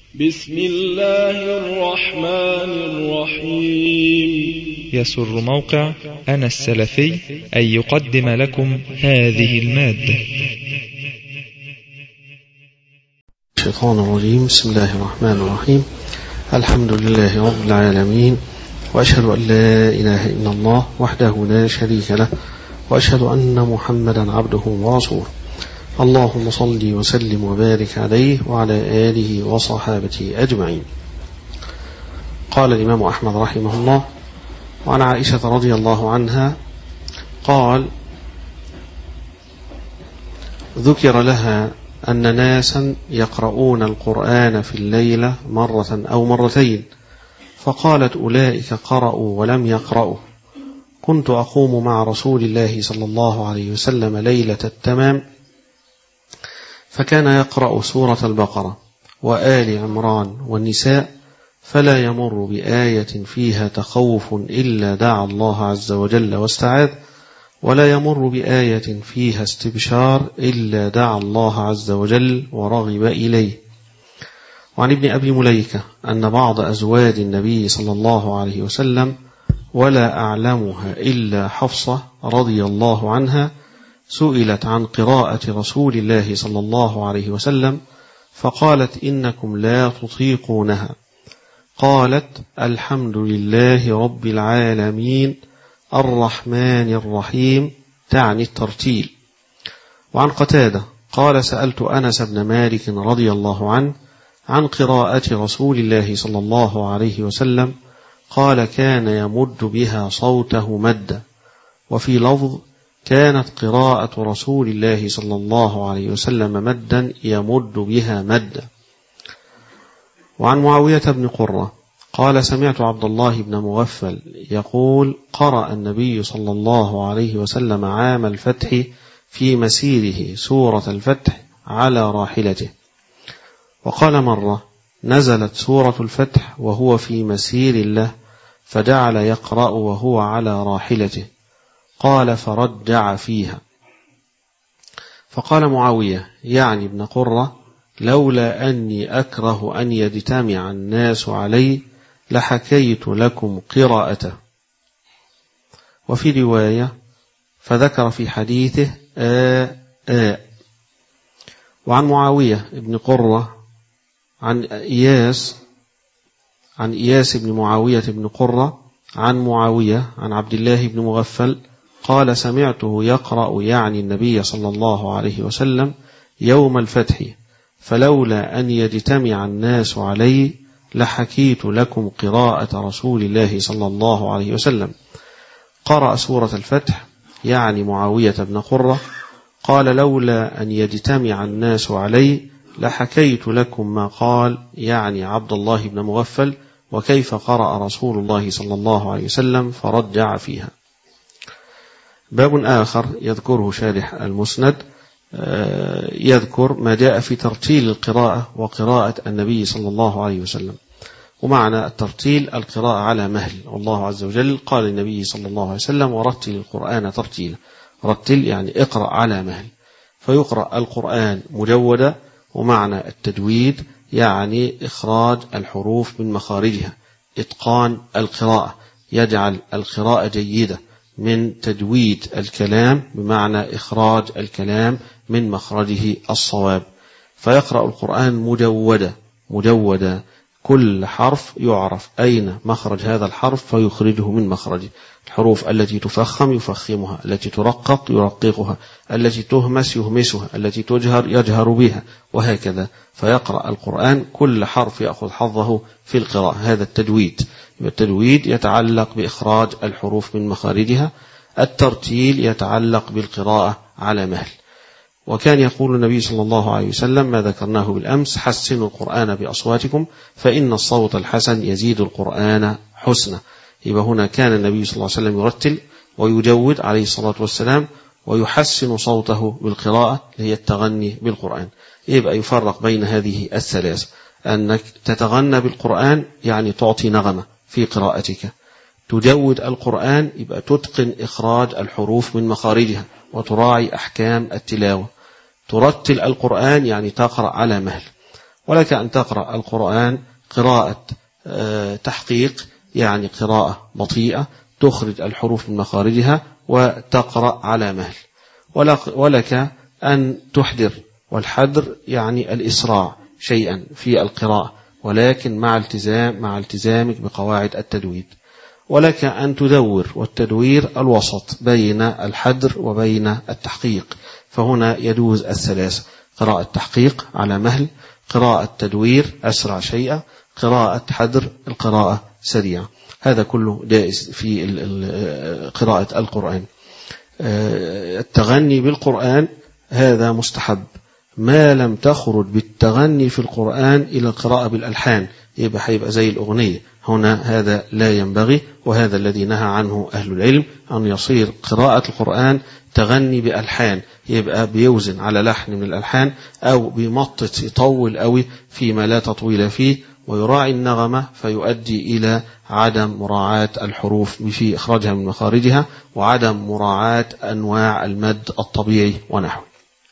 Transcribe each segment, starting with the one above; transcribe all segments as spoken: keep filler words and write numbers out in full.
بسم الله الرحمن الرحيم. يسر موقع أنا السلفي أن يقدم لكم هذه المادة. الشيطان الرجيم. بسم الله الرحمن الرحيم. الحمد لله رب العالمين، وأشهد أن لا إله إلا الله وحده لا شريك له، وأشهد أن محمدا عبده ورسوله. اللهم صل وسلم وبارك عليه وعلى آله وصحابته أجمعين. قال الإمام أحمد رحمه الله: وعن عائشة رضي الله عنها قال: ذكر لها أن ناسا يقرؤون القرآن في الليلة مرة أو مرتين، فقالت: أولئك قرأوا ولم يقرأوا. كنت أقوم مع رسول الله صلى الله عليه وسلم ليلة التمام، فكان يقرأ سورة البقرة وآل عمران والنساء، فلا يمر بآية فيها تخوف إلا دعا الله عز وجل واستعاذ، ولا يمر بآية فيها استبشار إلا دعا الله عز وجل ورغب إليه. وعن ابن أبي مليكة أن بعض أزواج النبي صلى الله عليه وسلم، ولا أعلمها إلا حفصة رضي الله عنها، سئلت عن قراءة رسول الله صلى الله عليه وسلم فقالت: إنكم لا تطيقونها. قالت: الحمد لله رب العالمين الرحمن الرحيم، تعني الترتيل. وعن قتادة قال: سألت أنس بن مالك رضي الله عنه عن قراءة رسول الله صلى الله عليه وسلم، قال: كان يمد بها صوته مدا. وفي لفظ: كانت قراءة رسول الله صلى الله عليه وسلم مدا يمد بها مدا. وعن معاوية بن قرة قال: سمعت عبد الله بن مغفل يقول: قرأ النبي صلى الله عليه وسلم عام الفتح في مسيره سورة الفتح على راحلته. وقال مرة: نزلت سورة الفتح وهو في مسير له، فجعل يقرأ وهو على راحلته. قال: فرجع فيها. فقال معاوية يعني ابن قرة: لولا أني أكره أن يجتمع الناس علي لحكيت لكم قراءته. وفي رواية: فذكر في حديثه آ آ. وعن معاوية ابن قرة عن إياس عن إياس بن معاوية بن قرة عن معاوية عن عبد الله بن مغفل قال: سمعته يقرأ يعني النبي صلى الله عليه وسلم يوم الفتح، فلولا أن يجتمع الناس علي لحكيت لكم قراءة رسول الله صلى الله عليه وسلم. قرأ سورة الفتح يعني معاوية بن قرة، قال: لولا أن يجتمع الناس علي لحكيت لكم ما قال يعني عبد الله بن مغفل، وكيف قرأ رسول الله صلى الله عليه وسلم فرجع فيها. باب آخر يذكره شارح المسند يذكر ما جاء في ترتيل القراءة وقراءة النبي صلى الله عليه وسلم. ومعنى الترتيل القراءة على مهل، والله عز وجل قال للنبي صلى الله عليه وسلم: ورتل القرآن ترتيلا. رتل يعني اقرأ على مهل، فيقرأ القرآن مجودا. ومعنى التجويد يعني إخراج الحروف من مخارجها، إتقان القراءة، يجعل القراءة جيدة، من تجويد الكلام بمعنى إخراج الكلام من مخرجه الصواب. فيقرأ القرآن مجودا مجودا، كل حرف يعرف أين مخرج هذا الحرف فيخرجه من مخرجه. الحروف التي تفخم يفخمها، التي ترقق يرققها، التي تهمس يهمسها، التي تجهر يجهر بها، وهكذا. فيقرأ القرآن كل حرف يأخذ حظه في القراءة. هذا التجويد. التجويد يتعلق بإخراج الحروف من مخارجها، الترتيل يتعلق بالقراءة على مهل. وكان يقول النبي صلى الله عليه وسلم ما ذكرناه بالأمس: حسنوا القرآن بأصواتكم فإن الصوت الحسن يزيد القرآن حسنا. يبقى هنا كان النبي صلى الله عليه وسلم يرتل ويجود عليه الصلاة والسلام، ويحسن صوته بالقراءة اللي هي التغني بالقرآن. يبقى يفرق بين هذه الثلاث: أنك تتغنى بالقرآن يعني تعطي نغمة في قراءتك، تجود القرآن يبقى تتقن إخراج الحروف من مخارجها وتراعي أحكام التلاوة، ترتل القرآن يعني تقرأ على مهل. ولك أن تقرأ القرآن قراءة تحقيق، يعني قراءة بطيئة تخرج الحروف من مخارجها وتقرأ على مهل، ولك أن تحدر، والحدر يعني الإسراع شيئا في القراءة، ولكن مع التزام مع التزامك بقواعد التدوير. ولك أن تدور، والتدوير الوسط بين الحدر وبين التحقيق، فهنا يجوز الثلاثة: قراءة تحقيق على مهل، قراءة تدوير أسرع شيئا، قراءة حدر القراءة سريعة. هذا كله جائز في قراءة القرآن. التغني بالقرآن هذا مستحب ما لم تخرج بالتغني في القرآن إلى القراءة بالألحان، يبقى هيبقى زي الأغنية. هنا هذا لا ينبغي، وهذا الذي نهى عنه أهل العلم، أن يصير قراءة القرآن تغني بألحان، يبقى بيوزن على لحن من الألحان أو بمطط يطول قوي فيما لا تطويل فيه، ويراعي النغمة فيؤدي إلى عدم مراعاة الحروف في إخراجها من مخارجها، وعدم مراعاة أنواع المد الطبيعي ونحوه.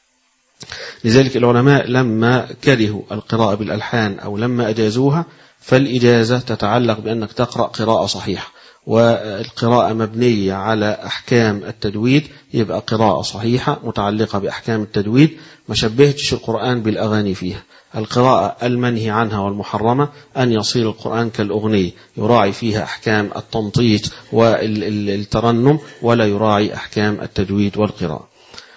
لذلك العلماء لما كرهوا القراءة بالألحان أو لما أجازوها، فالإجازة تتعلق بأنك تقرأ قراءة صحيحة، والقراءة مبنية على أحكام التجويد، يبقى قراءة صحيحة متعلقة بأحكام التجويد، ما شبهتش القرآن بالأغاني فيها. القراءة المنهي عنها والمحرمة أن يصير القرآن كالأغنية، يراعي فيها أحكام التنطيط والترنم، ولا يراعي أحكام التجويد والقراءة.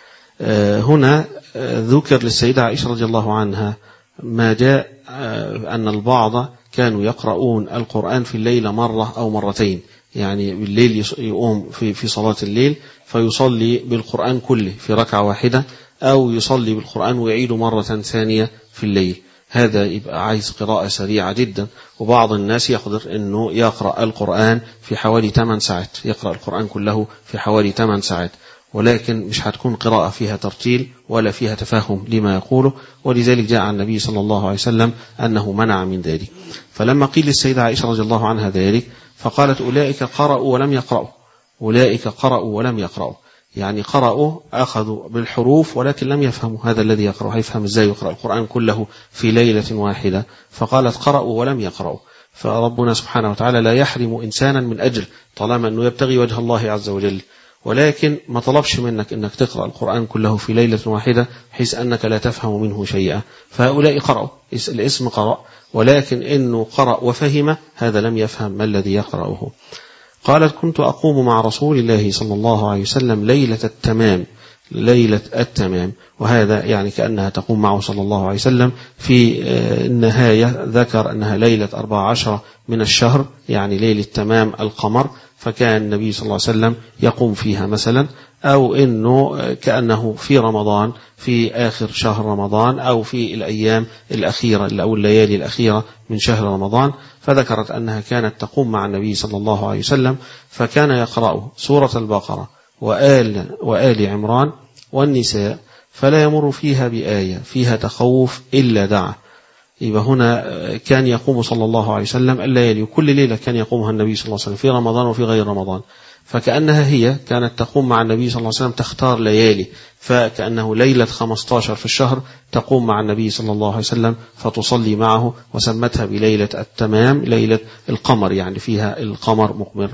هنا ذكر للسيدة عائشة رضي الله عنها ما جاء أن البعض كانوا يقرؤون القرآن في الليل مرة أو مرتين، يعني بالليل يقوم في في صلاة الليل فيصلي بالقرآن كله في ركعة واحدة، أو يصلي بالقرآن ويعيد مرة ثانية في الليل. هذا يبقى عايز قراءة سريعة جدا. وبعض الناس يقدر أنه يقرأ القرآن في حوالي ثمان ساعات، يقرأ القرآن كله في حوالي ثمان ساعات، ولكن مش هتكون قراءة فيها ترتيل ولا فيها تفهم لما يقوله، ولذلك جاء عن النبي صلى الله عليه وسلم أنه منع من ذلك. فلما قيل للسيدة عائشة رضي الله عنها ذلك فقالت: أولئك قرأوا ولم يقرأوا، أولئك قرأوا ولم يقرأوا، يعني قرأوا أخذوا بالحروف ولكن لم يفهموا. هذا الذي يقرأ هيفهم إزاي يقرأ القرآن كله في ليلة واحدة؟ فقالت: قرأوا ولم يقرأوا. فربنا سبحانه وتعالى لا يحرم إنسانا من أجر طالما أنه يبتغي وجه الله عز وجل، ولكن ما طلبش منك أنك تقرأ القرآن كله في ليلة واحدة حيث أنك لا تفهم منه شيئا. فهؤلاء قرأوا، الاسم قرأ، ولكن إنه قرأ وفهم هذا لم يفهم ما الذي يقرأه. قالت: كنت أقوم مع رسول الله صلى الله عليه وسلم ليلة التمام، ليلة التمام، وهذا يعني كأنها تقوم معه صلى الله عليه وسلم. في النهاية ذكر أنها ليلة أربع عشر من الشهر، يعني ليلة تمام القمر، فكان النبي صلى الله عليه وسلم يقوم فيها مثلا، أو إنه كأنه في رمضان في آخر شهر رمضان، أو في الأيام الأخيرة أو الليالي الأخيرة من شهر رمضان. فذكرت أنها كانت تقوم مع النبي صلى الله عليه وسلم، فكان يقرأ سورة البقرة وآل, وآل عمران والنساء، فلا يمر فيها بآية فيها تخوف إلا دعا. يبقى هنا كان يقوم صلى الله عليه وسلم الليالي، وكل ليلة كان يقومها النبي صلى الله عليه وسلم في رمضان وفي غير رمضان، فكأنها هي كانت تقوم مع النبي صلى الله عليه وسلم، تختار ليالي، فكأنه ليلة خمسة عشر في الشهر تقوم مع النبي صلى الله عليه وسلم فتصلي معه، وسمتها بليلة التمام، ليلة القمر، يعني فيها القمر مقمر.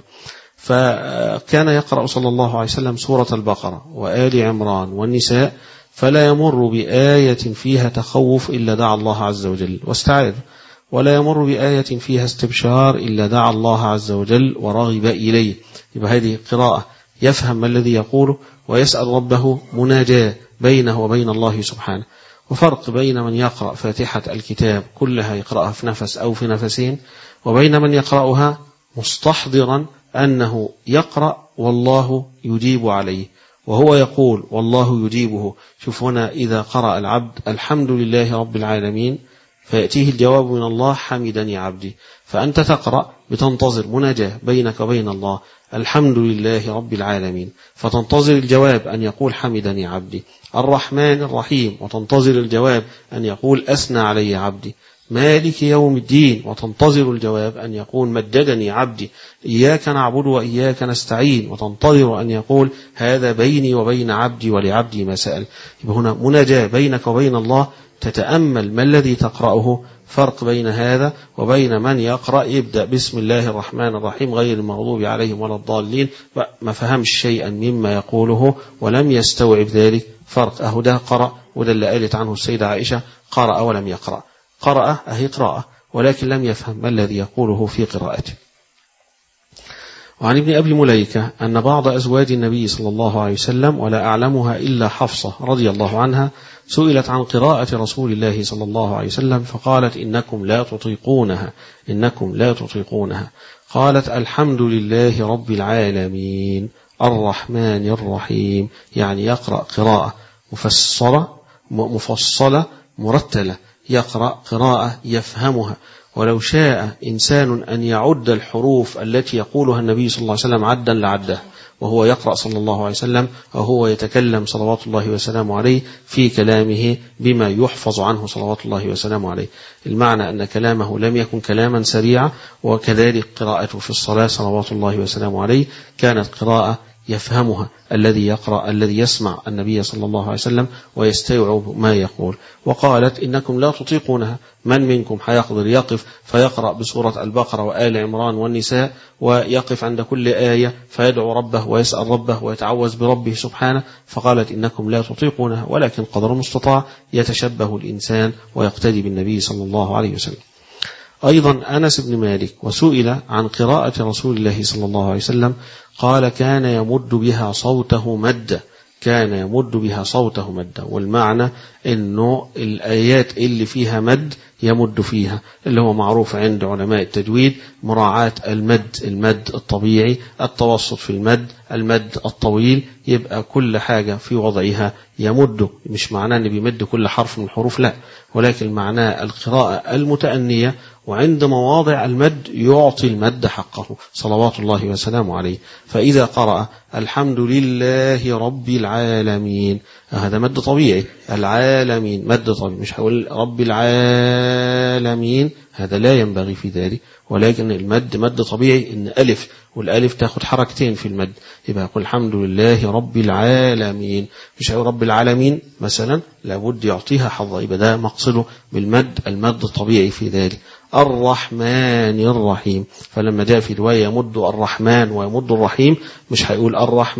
فكان يقرأ صلى الله عليه وسلم سورة البقرة وآل عمران والنساء، فلا يمر بآية فيها تخوف إلا دعا الله عز وجل واستعاذ، ولا يمر بآية فيها استبشار إلا دعا الله عز وجل ورغب إليه. يبقى هذه قراءة يفهم ما الذي يقوله ويسأل ربه مناجاة بينه وبين الله سبحانه. وفرق بين من يقرأ فاتحة الكتاب كلها يقرأها في نفس أو في نفسين، وبين من يقرأها مستحضرا أنه يقرأ والله يجيب عليه، وهو يقول والله يجيبه. شوف هنا إذا قرأ العبد الحمد لله رب العالمين فيأتيه الجواب من الله حمدني عبدي، فأنت تقرأ بتنتظر مناجاة بينك وبين الله الحمد لله رب العالمين، فتنتظر الجواب أن يقول حمدني عبدي. الرحمن الرحيم، وتنتظر الجواب أن يقول أثنى علي عبدي. مالك يوم الدين، وتنتظر الجواب أن يقول مجدني عبدي. إياك نعبد وإياك نستعين، وتنتظر أن يقول هذا بيني وبين عبدي ولعبدي ما سأل. يبقى هنا مناجاة بينك وبين الله تتأمل ما الذي تقرأه، فرق بين هذا وبين من يقرأ يبدأ بسم الله الرحمن الرحيم غير المغضوب عليهم ولا الضالين، ما فهمش شيئا مما يقوله ولم يستوعب ذلك. فرق، أهو ده قرأ، وده اللي قالت عنه السيدة عائشة قرأ ولم يقرأ. قرأ أهي قراءة ولكن لم يفهم ما الذي يقوله في قراءته. وعن ابن أبي مليكة أن بعض أزواج النبي صلى الله عليه وسلم ولا أعلمها إلا حفصة رضي الله عنها سئلت عن قراءة رسول الله صلى الله عليه وسلم فقالت إنكم لا تطيقونها إنكم لا تطيقونها قالت الحمد لله رب العالمين الرحمن الرحيم، يعني يقرأ قراءة مفصلة مفصلة مرتلة، يقرأ قراءة يفهمها. ولو شاء إنسان أن يعد الحروف التي يقولها النبي صلى الله عليه وسلم عدا لعده وهو يقرأ صلى الله عليه وسلم وهو يتكلم صلوات الله وسلامه عليه في كلامه بما يحفظ عنه صلوات الله وسلامه عليه. المعنى أن كلامه لم يكن كلاما سريعا، وكذلك قراءته في الصلاة صلوات الله وسلامه عليه كانت قراءة يفهمها الذي يقرأ الذي يسمع النبي صلى الله عليه وسلم ويستوعب ما يقول. وقالت إنكم لا تطيقونها، من منكم حيقدر يقف فيقرأ بسورة البقرة وآل عمران والنساء ويقف عند كل آية فيدعو ربه ويسأل ربه ويتعوذ بربه سبحانه؟ فقالت إنكم لا تطيقونها، ولكن قدر المستطاع يتشبه الإنسان ويقتدي بالنبي صلى الله عليه وسلم. أيضا أنس بن مالك وسئل عن قراءة رسول الله صلى الله عليه وسلم قال كان يمد بها صوته مدا، كان يمد بها صوته مدا، والمعنى أنه الآيات اللي فيها مد يمد فيها، اللي هو معروف عند علماء التجويد مراعاة المد، المد الطبيعي، التوسط في المد، المد الطويل، يبقى كل حاجة في وضعها يمد. مش معناه أن بيمد كل حرف من الحروف، لا، ولكن معناه القراءة المتأنية، وعند مواضع المد يعطي المد حقه صلوات الله وسلامه عليه. فإذا قرأ الحمد لله رب العالمين هذا مد طبيعي، العالمين مد طبيعي، مش هقول رب العالمين، هذا لا ينبغي في ذلك، ولكن المد مد طبيعي، إن ألف والألف تاخد حركتين في المد، يبقى يقول الحمد لله رب العالمين، مش هقول رب العالمين مثلا، لابد يعطيها حظة، يبقى ده مقصده بالمد المد الطبيعي في ذلك. الرحمن الرحيم، فلما جاء في رواية يمد الرحمن ويمد الرحيم مش هيقول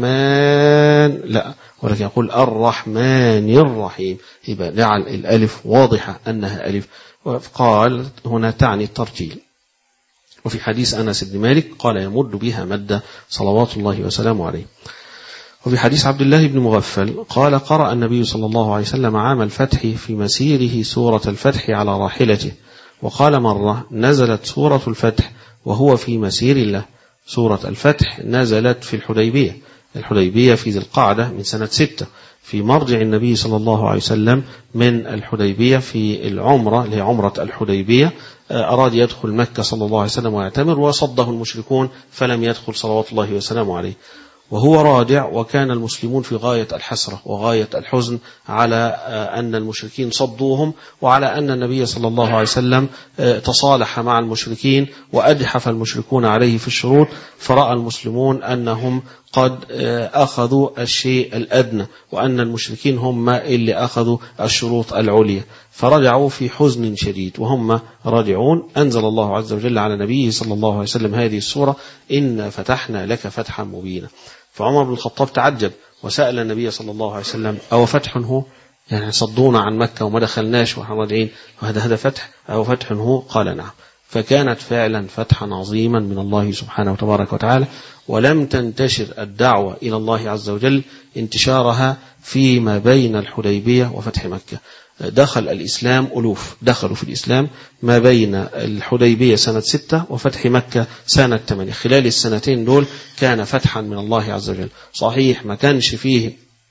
الرحمن لا، ولكن يقول الرحمن الرحيم، يبقى جعل الألف واضحة أنها ألف. وقال هنا تعني الترتيل. وفي حديث أنس بن مالك قال يمد بها مد صلوات الله وسلامه عليه. وفي حديث عبد الله بن مغفل قال قرأ النبي صلى الله عليه وسلم عام الفتح في مسيره سورة الفتح على راحلته، وقال مرة نزلت سورة الفتح وهو في مسير الله. سورة الفتح نزلت في الحديبية، الحديبية في ذي القعدة من سنة ستة، في مرجع النبي صلى الله عليه وسلم من الحديبية في العمرة اللي هي عمرة الحديبية، أراد يدخل مكة صلى الله عليه وسلم ويعتمر، وصده المشركون فلم يدخل صلوات الله وسلامه عليه، وهو راجع، وكان المسلمون في غاية الحسرة وغاية الحزن على أن المشركين صدوهم، وعلى أن النبي صلى الله عليه وسلم تصالح مع المشركين وأجحف المشركون عليه في الشروط، فرأى المسلمون أنهم قد أخذوا الشيء الأدنى وأن المشركين هم اللي أخذوا الشروط العليا، فرجعوا في حزن شديد وهم راجعون. أنزل الله عز وجل على نبيه صلى الله عليه وسلم هذه السورة إنا فتحنا لك فتحا مبينا. فعمر بن الخطاب تعجب وسأل النبي صلى الله عليه وسلم أو فتح هو، يعني صدونا عن مكة وما دخلناش ونحن راجعين، وهذا هذا فتح أو فتح هو؟ قال نعم. فكانت فعلا فتحا عظيما من الله سبحانه وتبارك وتعالى، ولم تنتشر الدعوة إلى الله عز وجل انتشارها فيما بين الحديبية وفتح مكة. دخل الإسلام ألوف، دخلوا في الإسلام ما بين الحديبية سنة ستة وفتح مكة سنة ثمانية، خلال السنتين دول كان فتحا من الله عز وجل. صحيح ما كانش فيه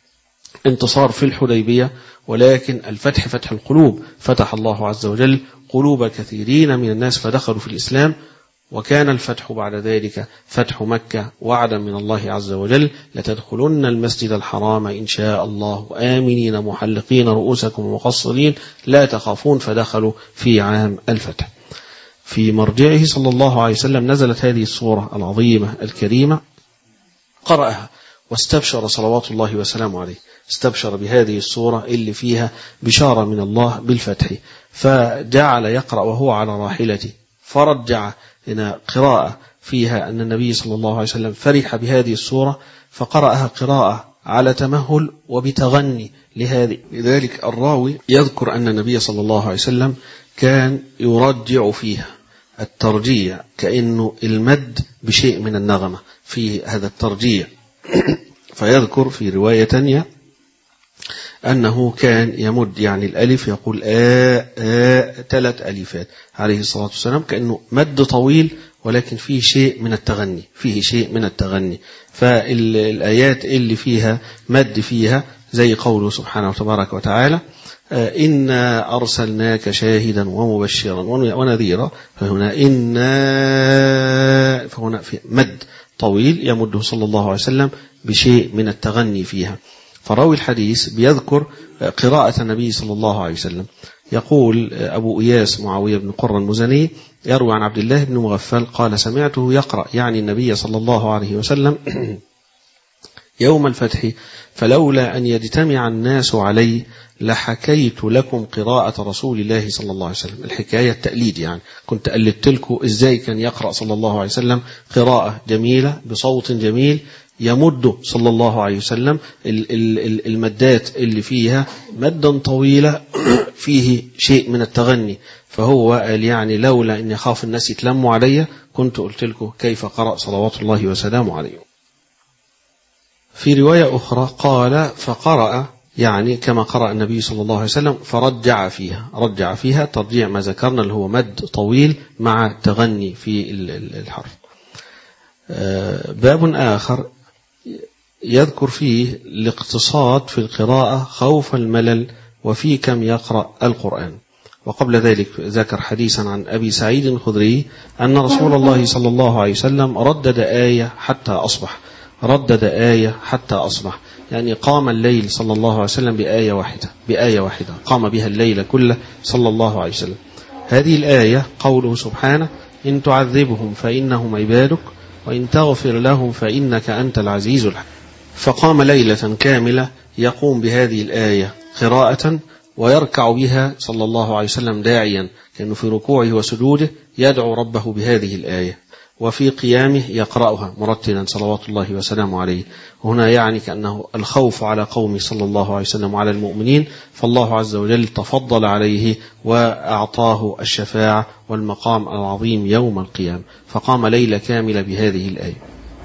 انتصار في الحديبية، ولكن الفتح فتح القلوب، فتح الله عز وجل قلوب كثيرين من الناس فدخلوا في الإسلام، وكان الفتح بعد ذلك فتح مكة وعدا من الله عز وجل لتدخلن المسجد الحرام إن شاء الله آمنين محلقين رؤوسكم ومقصرين لا تخافون، فدخلوا في عام الفتح. في مرجعه صلى الله عليه وسلم نزلت هذه السورة العظيمة الكريمة، قرأها واستبشر صلوات الله وسلامه عليه، استبشر بهذه السورة اللي فيها بشارة من الله بالفتح، فجعل يقرأ وهو على راحلته، فرجع لنا قراءة فيها أن النبي صلى الله عليه وسلم فرح بهذه السورة فقرأها قراءة على تمهل وبتغني لهذه. لذلك الراوي يذكر أن النبي صلى الله عليه وسلم كان يرجع فيها الترجيع، كأنه المد بشيء من النغمة في هذا الترجيع. فيذكر في رواية تانية أنه كان يمد يعني الألف يقول آ آ ثلاث ألفات عليه الصلاة والسلام، كأنه مد طويل ولكن فيه شيء من التغني، فيه شيء من التغني. فالآيات اللي فيها مد فيها زي قوله سبحانه وتبارك وتعالى إنا أرسلناك شاهدا ومبشرا ونذيرا، فهنا إنا فهنا في مد طويل يمده صلى الله عليه وسلم بشيء من التغني فيها. فراوي الحديث بيذكر قراءة النبي صلى الله عليه وسلم. يقول أبو إياس معاوية بن قرة المزني يروي عن عبد الله بن مغفل قال سمعته يقرأ يعني النبي صلى الله عليه وسلم يوم الفتح فلولا أن يجتمع الناس علي لحكيت لكم قراءة رسول الله صلى الله عليه وسلم. الحكاية التقليد، يعني كنت قلدت لكم إزاي كان يقرأ صلى الله عليه وسلم قراءة جميلة بصوت جميل يمد صلى الله عليه وسلم المدات اللي فيها مدا طويلة فيه شيء من التغني. فهو قال يعني لولا أن يخاف الناس يتلموا علي كنت قلت لكم كيف قرأ صلوات الله وسلامه عليه. في رواية أخرى قال فقرأ يعني كما قرأ النبي صلى الله عليه وسلم فرجع فيها، رجع فيها ترجيع ما ذكرنا اللي هو مد طويل مع تغني في الحرف. باب آخر يذكر فيه الاقتصاد في القراءة خوف الملل وفي كم يقرأ القرآن. وقبل ذلك ذكر حديثا عن أبي سعيد الخدري أن رسول الله صلى الله عليه وسلم ردد آية حتى أصبح، ردد آية حتى أصبح، يعني قام الليل صلى الله عليه وسلم بآية واحدة، بآية واحدة قام بها الليل كله صلى الله عليه وسلم. هذه الآية قوله سبحانه إن تعذبهم فإنهم عبادك وإن تغفر لهم فإنك أنت العزيز الحكيم. فقام ليلة كاملة يقوم بهذه الآية قراءة ويركع بها صلى الله عليه وسلم داعيا، كأنه في ركوعه وسجوده يدعو ربه بهذه الآية، وفي قيامه يقرأها مرتلا صلوات الله وسلامه عليه. وهنا يعني كأنه الخوف على قومه صلى الله عليه وسلم وعلى المؤمنين، فالله عز وجل تفضل عليه وأعطاه الشفاعة والمقام العظيم يوم القيامة، فقام ليلة كاملة بهذه الآية.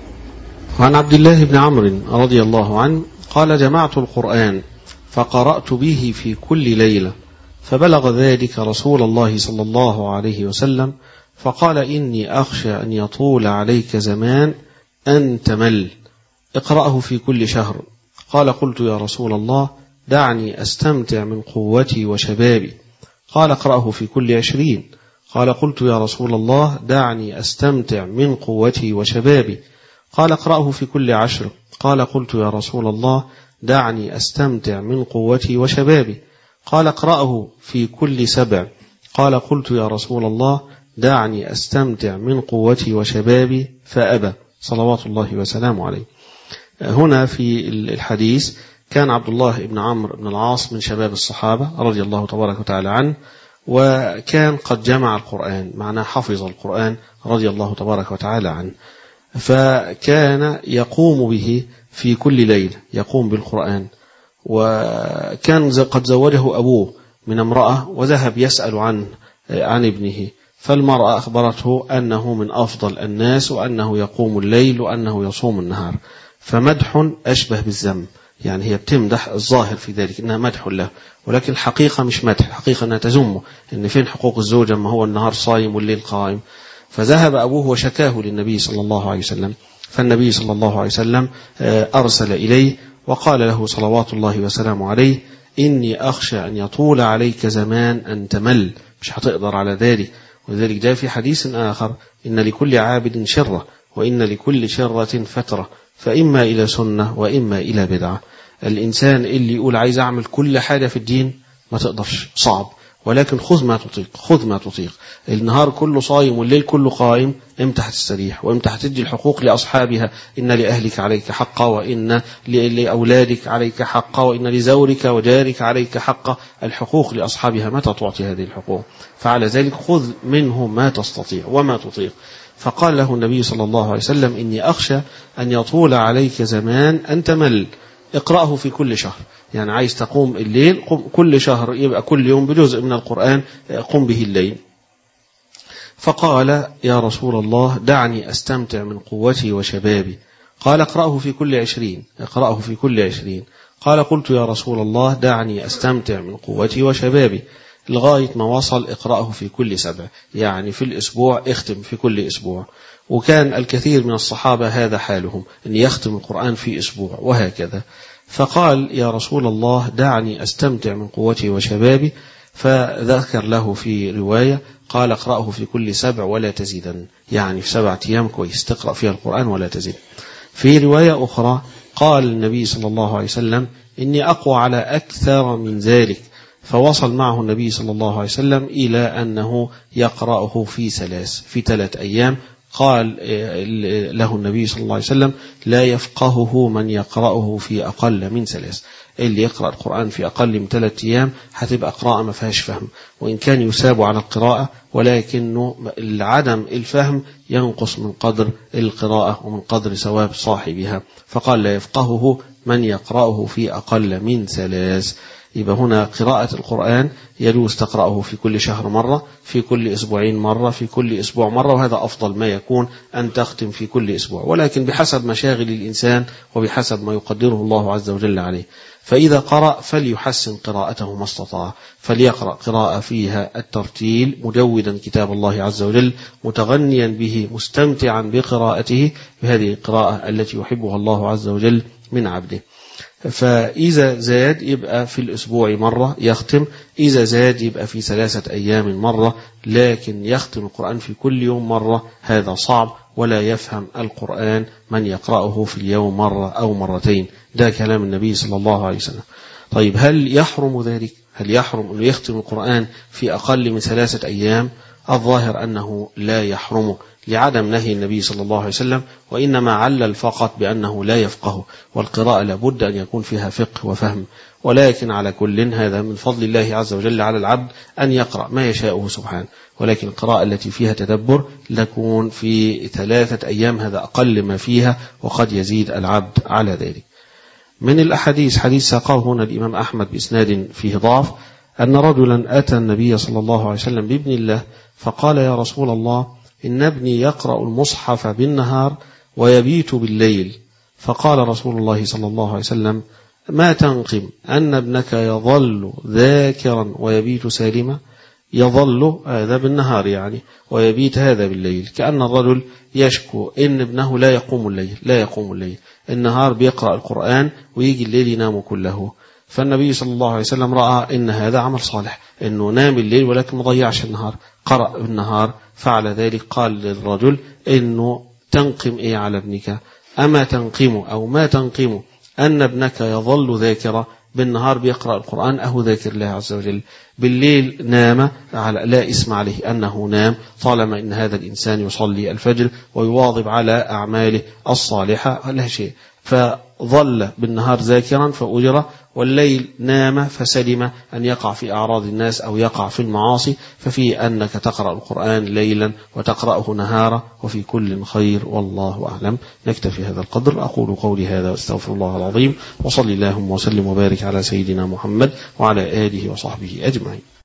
وعن عبد الله بن عمرو رضي الله عنه قال جمعت القرآن فقرأت به في كل ليلة فبلغ ذلك رسول الله صلى الله عليه وسلم فقال إني أخشى أن يطول عليك زمان أن تمل، اقرأه في كل شهر. قال قلت يا رسول الله دعني أستمتع من قوتي وشبابي. قال اقرأه في كل عشرين. قال قلت يا رسول الله دعني أستمتع من قوتي وشبابي. قال اقرأه في كل عشر. قال قلت يا رسول الله دعني أستمتع من قوتي وشبابي. قال اقرأه في كل سبع. قال قلت يا رسول الله دعني أستمتع من قوتي وشبابي فأبى صلوات الله وسلامه عليه. هنا في الحديث كان عبد الله بن عمرو بن العاص من شباب الصحابة رضي الله تبارك وتعالى عنه، وكان قد جمع القرآن، معناه حفظ القرآن رضي الله تبارك وتعالى عنه، فكان يقوم به في كل ليلة، يقوم بالقرآن. وكان قد زوجه أبوه من امرأة وذهب يسأل عن عن ابنه، فالمرأة أخبرته أنه من أفضل الناس وأنه يقوم الليل وأنه يصوم النهار. فمدح أشبه بالذم، يعني هي بتمدح الظاهر في ذلك إنها مدح له، ولكن الحقيقة مش مدح، الحقيقة أنها تزمه، إن فين حقوق الزوجة ما هو النهار صايم والليل قائم. فذهب أبوه وشكاه للنبي صلى الله عليه وسلم، فالنبي صلى الله عليه وسلم أرسل إليه وقال له صلوات الله وسلامه عليه إني أخشى أن يطول عليك زمان أن تمل، مش هتقدر على ذلك. ولذلك جاء في حديث آخر إن لكل عابد شرة وإن لكل شرة فترة، فإما إلى سنة وإما إلى بدعة. الإنسان اللي يقول عايز أعمل كل حاجة في الدين ما تقدرش، صعب، ولكن خذ ما تطيق، خذ ما تطيق. النهار كله صايم والليل كله قائم، امتى هتستريح وامتى هتدي الحقوق لأصحابها؟ إن لأهلك عليك حقا، وإن لأولادك عليك حقا، وإن لزورك وجارك عليك حقا. الحقوق لأصحابها متى تعطي هذه الحقوق؟ فعلى ذلك خذ منه ما تستطيع وما تطيق. فقال له النبي صلى الله عليه وسلم: إني أخشى أن يطول عليك زمان أن تمل، اقرأه في كل شهر. يعني عايز تقوم الليل، قم كل شهر، يبقى كل يوم بجزء من القرآن قم به الليل. فقال: يا رسول الله دعني أستمتع من قوتي وشبابي. قال: اقرأه في كل عشرين، اقرأه في كل عشرين. قال: قلت يا رسول الله دعني أستمتع من قوتي وشبابي، لغاية ما وصل اقرأه في كل سبع، يعني في الأسبوع اختم في كل أسبوع. وكان الكثير من الصحابة هذا حالهم، أن يختم القرآن في أسبوع وهكذا. فقال: يا رسول الله دعني أستمتع من قوتي وشبابي. فذكر له في رواية قال: اقرأه في كل سبع ولا تزيدن، يعني في سبعة أيام كويس تقرأ فيها القرآن ولا تزيد. في رواية أخرى قال النبي صلى الله عليه وسلم: إني أقوى على أكثر من ذلك. فوصل معه النبي صلى الله عليه وسلم إلى أنه يقرأه في ثلاث في ثلاث أيام. قال له النبي صلى الله عليه وسلم: لا يفقهه من يقرأه في أقل من ثلاث. اللي يقرأ القرآن في أقل من ثلاث أيام هتبقى قراءة ما فيهاش فهم، وإن كان يساب على القراءة، ولكنه عدم الفهم ينقص من قدر القراءة ومن قدر ثواب صاحبها. فقال: لا يفقهه من يقرأه في أقل من ثلاث. يبقى هنا قراءة القرآن يجوز تقرأه في كل شهر مرة، في كل أسبوعين مرة، في كل أسبوع مرة، وهذا أفضل ما يكون أن تختم في كل أسبوع، ولكن بحسب مشاغل الإنسان وبحسب ما يقدره الله عز وجل عليه. فإذا قرأ فليحسن قراءته ما استطاع، فليقرأ قراءة فيها الترتيل، مجودا كتاب الله عز وجل، متغنيا به، مستمتعا بقراءته، بهذه القراءة التي يحبها الله عز وجل من عبده. فإذا زاد يبقى في الأسبوع مرة يختم، إذا زاد يبقى في ثلاثة أيام مرة، لكن يختم القرآن في كل يوم مرة هذا صعب، ولا يفهم القرآن من يقرأه في اليوم مرة أو مرتين. ده كلام النبي صلى الله عليه وسلم. طيب هل يحرم ذلك؟ هل يحرم أن يختم القرآن في أقل من ثلاثة أيام؟ الظاهر أنه لا يحرمه لعدم نهي النبي صلى الله عليه وسلم، وإنما علل فقط بأنه لا يفقه، والقراءة لابد أن يكون فيها فقه وفهم. ولكن على كل هذا من فضل الله عز وجل على العبد أن يقرأ ما يشاءه سبحانه، ولكن القراءة التي فيها تدبر تكون في ثلاثة أيام، هذا أقل ما فيها، وقد يزيد العبد على ذلك. من الأحاديث حديث ساقه هنا الإمام أحمد بإسناد فيه ضعف، أن رجلا أتى النبي صلى الله عليه وسلم بابن الله فقال: يا رسول الله إن ابني يقرأ المصحف بالنهار ويبيت بالليل. فقال رسول الله صلى الله عليه وسلم: ما تنقم أن ابنك يظل ذاكرا ويبيت سالما؟ يظل هذا بالنهار يعني، ويبيت هذا بالليل، كأن الرجل يشكو إن ابنه لا يقوم الليل لا يقوم الليل النهار بيقرأ القرآن ويجي الليل ينام كله. فالنبي صلى الله عليه وسلم رأى إن هذا عمل صالح، إنه نام الليل ولكن ما ضيعش النهار، قرأ بالنهار. فعل ذلك قال للرجل: إنه تنقم إيه على ابنك؟ أما تنقم أو ما تنقم أن ابنك يظل ذاكرا؟ بالنهار بيقرأ القرآن أهو ذاكر الله عز وجل، بالليل نام، لا اسم عليه أنه نام، طالما إن هذا الإنسان يصلي الفجر ويواظب على أعماله الصالحة لا شيء. فظل بالنهار ذاكرا فأجر، والليل نام فسلم أن يقع في أعراض الناس أو يقع في المعاصي. ففي أنك تقرأ القرآن ليلا وتقرأه نهارا، وفي كل خير، والله أعلم. نكتفي هذا القدر. أقول قولي هذا واستغفر الله العظيم، وصلي اللهم وسلم وبارك على سيدنا محمد وعلى آله وصحبه أجمعين.